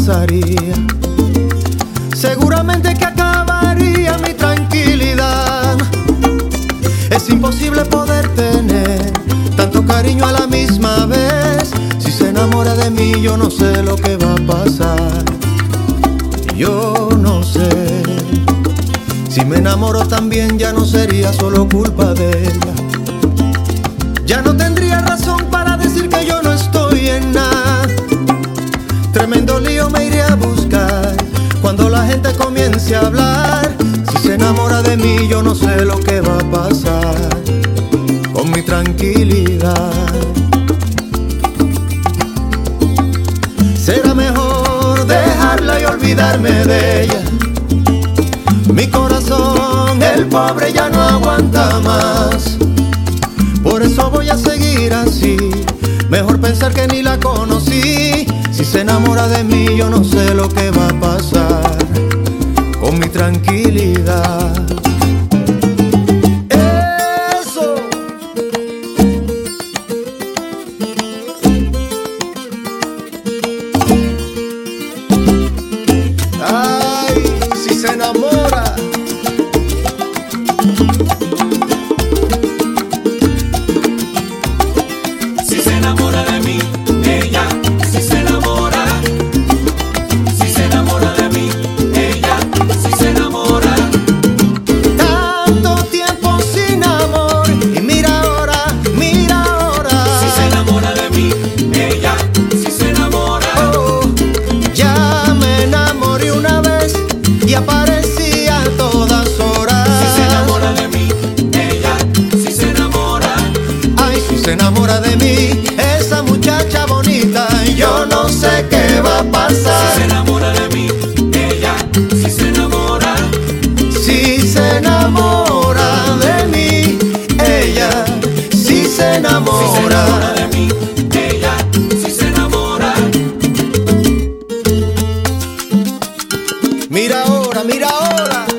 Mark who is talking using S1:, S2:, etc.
S1: pasaría. Seguramente que acabaría mi tranquilidad. Es imposible poder tener tanto cariño a la misma vez. Si se enamora de mí, yo no sé lo que va a pasar. Yo no sé. Si me enamoro también, ya no sería solo culpa de ella. Ya no tendría razón para decir que yo no estoy en nada. Tremendo lío me iré a buscar cuando la gente comience a hablar. Si se enamora de mí, yo no sé lo que va a pasar con mi tranquilidad. Será mejor dejarla y olvidarme de ella. Mi corazón, el pobre, ya no aguanta más. Por eso voy a seguir así. Mejor pensar que ni la conocí. Si se enamora de mí, yo no sé lo que va a pasar con mi tranquilidad. Eso. Ay, si se enamora.
S2: Si se enamora de mí, ella, si se enamora. Si se enamora de mí, ella, si se enamora.
S1: Tanto tiempo sin amor y mira ahora, mira ahora.
S2: Si se enamora de mí, ella, si se enamora.
S1: Oh, ya me enamoré una vez y aparecía a todas horas.
S2: Si se enamora de mí, ella, si se enamora.
S1: Ay, si se enamora de mí, esa muchacha bonita, yo no sé qué va a
S2: Si se
S1: pasar.
S2: enamora de mí, ella, si se enamora.
S1: Si se enamora de mí, ella, si se
S2: Si se enamora
S1: enamora.
S2: de mí, ella, si se enamora.
S1: Mira ahora, mira ahora.